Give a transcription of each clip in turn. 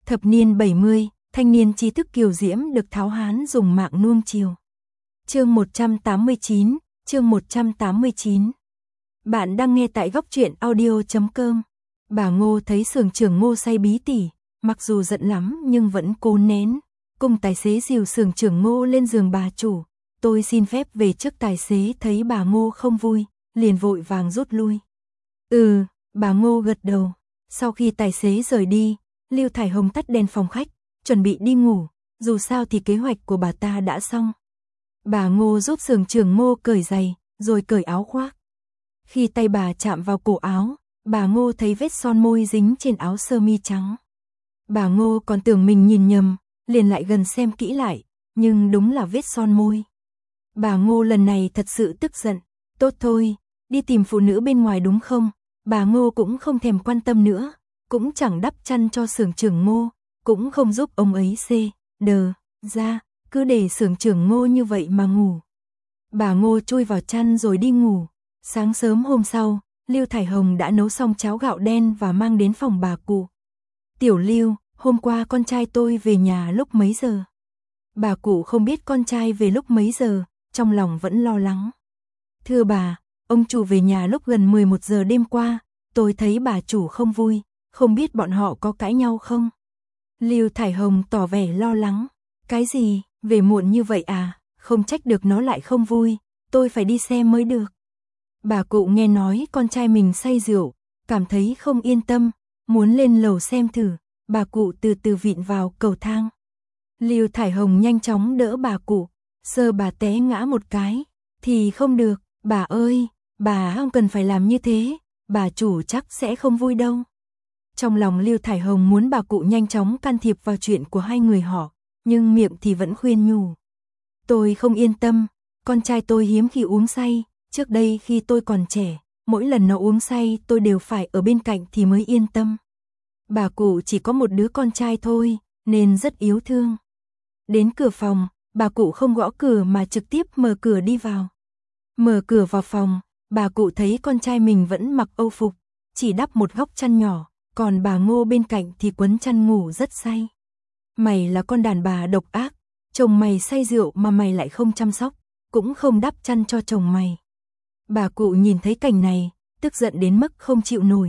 Thập niên 70, thanh niên trí thức kiều diễm được tháo hán dùng mạng nuông chiều. Chương 189, chương 189. Bạn đang nghe tại góc truyện audio.com. Bà Ngô thấy xưởng trưởng Ngô say bí tỉ, mặc dù giận lắm nhưng vẫn cố nén. Cùng tài xế dìu xưởng trưởng Ngô lên giường bà chủ. Tôi xin phép về trước. Tài xế thấy bà Ngô không vui, liền vội vàng rút lui. Bà Ngô gật đầu. Sau khi tài xế rời đi, Lưu Thải Hồng tắt đèn phòng khách, chuẩn bị đi ngủ, dù sao thì kế hoạch của bà ta đã xong. Bà Ngô giúp xưởng trưởng Ngô cởi giày, rồi cởi áo khoác. Khi tay bà chạm vào cổ áo, bà Ngô thấy vết son môi dính trên áo sơ mi trắng. Bà Ngô còn tưởng mình nhìn nhầm, liền lại gần xem kỹ lại, nhưng đúng là vết son môi. Bà Ngô lần này thật sự tức giận. Tốt thôi, đi tìm phụ nữ bên ngoài đúng không? Bà Ngô cũng không thèm quan tâm nữa, cũng chẳng đắp chăn cho xưởng trưởng Ngô, cũng không giúp ông ấy ra, cứ để xưởng trưởng Ngô như vậy mà ngủ. Bà Ngô chui vào chăn rồi đi ngủ. Sáng sớm hôm sau, Lưu Thải Hồng đã nấu xong cháo gạo đen và mang đến phòng bà cụ. Tiểu Lưu, hôm qua con trai tôi về nhà lúc mấy giờ? Bà cụ không biết con trai về lúc mấy giờ, trong lòng vẫn lo lắng. Thưa bà, ông chủ về nhà lúc gần 11 giờ đêm qua, tôi thấy bà chủ không vui, không biết bọn họ có cãi nhau không? Lưu Thải Hồng tỏ vẻ lo lắng. Cái gì, về muộn như vậy à, không trách được nó lại không vui, tôi phải đi xem mới được. Bà cụ nghe nói con trai mình say rượu, cảm thấy không yên tâm, muốn lên lầu xem thử, bà cụ từ từ vịn vào cầu thang. Lưu Thải Hồng nhanh chóng đỡ bà cụ, sơ bà té ngã một cái, thì không được, bà ơi, bà không cần phải làm như thế, bà chủ chắc sẽ không vui đâu. Trong lòng Lưu Thải Hồng muốn bà cụ nhanh chóng can thiệp vào chuyện của hai người họ, nhưng miệng thì vẫn khuyên nhủ. Tôi không yên tâm, con trai tôi hiếm khi uống say, trước đây khi tôi còn trẻ, mỗi lần nó uống say tôi đều phải ở bên cạnh thì mới yên tâm. Bà cụ chỉ có một đứa con trai thôi, nên rất yếu thương. Đến cửa phòng, bà cụ không gõ cửa mà trực tiếp mở cửa đi vào. Mở cửa vào phòng, bà cụ thấy con trai mình vẫn mặc âu phục, chỉ đắp một góc chăn nhỏ, còn bà Ngô bên cạnh thì quấn chăn ngủ rất say. Mày là con đàn bà độc ác, chồng mày say rượu mà mày lại không chăm sóc, cũng không đắp chăn cho chồng mày. Bà cụ nhìn thấy cảnh này, tức giận đến mức không chịu nổi.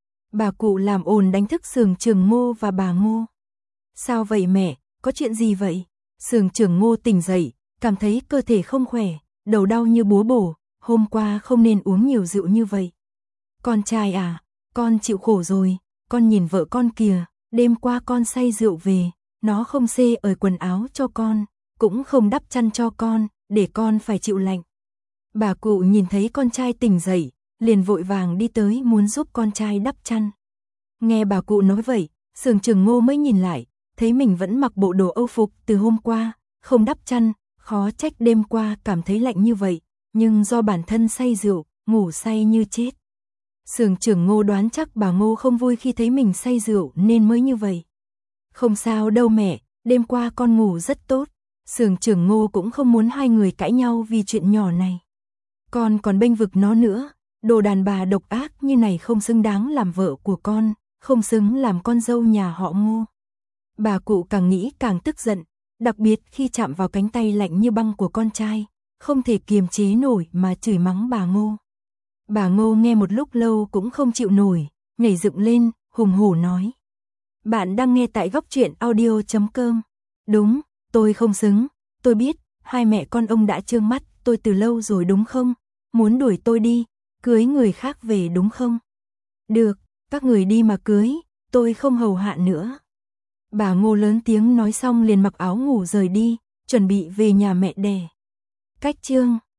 Bà cụ làm ồn đánh thức xưởng trưởng Ngô và bà Ngô. Sao vậy mẹ, có chuyện gì vậy? Xưởng trưởng Ngô tỉnh dậy, cảm thấy cơ thể không khỏe, đầu đau như búa bổ, hôm qua không nên uống nhiều rượu như vậy. Con trai à, con chịu khổ rồi, con nhìn vợ con kìa, đêm qua con say rượu về, nó không xê ởi quần áo cho con, cũng không đắp chăn cho con, để con phải chịu lạnh. Bà cụ nhìn thấy con trai tỉnh dậy, liền vội vàng đi tới muốn giúp con trai đắp chăn. Nghe bà cụ nói vậy, xưởng trưởng Ngô mới nhìn lại, thấy mình vẫn mặc bộ đồ âu phục từ hôm qua, không đắp chăn, khó trách đêm qua cảm thấy lạnh như vậy, nhưng do bản thân say rượu, ngủ say như chết. Xưởng trưởng Ngô đoán chắc bà Ngô không vui khi thấy mình say rượu nên mới như vậy. Không sao đâu mẹ, đêm qua con ngủ rất tốt. Xưởng trưởng Ngô cũng không muốn hai người cãi nhau vì chuyện nhỏ này. Con còn bênh vực nó nữa, đồ đàn bà độc ác như này không xứng đáng làm vợ của con, không xứng làm con dâu nhà họ Ngô. Bà cụ càng nghĩ càng tức giận, đặc biệt khi chạm vào cánh tay lạnh như băng của con trai, không thể kiềm chế nổi mà chửi mắng bà Ngô. Bà Ngô nghe một lúc lâu cũng không chịu nổi, nhảy dựng lên, hùng hổ nói. Bạn đang nghe tại góc truyện audio.com. Đúng, tôi không xứng, tôi biết, hai mẹ con ông đã trương mắt tôi từ lâu rồi đúng không? Muốn đuổi tôi đi, cưới người khác về đúng không? Được, các người đi mà cưới, tôi không hầu hạ nữa. Bà Ngô lớn tiếng nói xong liền mặc áo ngủ rời đi, chuẩn bị về nhà mẹ đẻ. Cách chương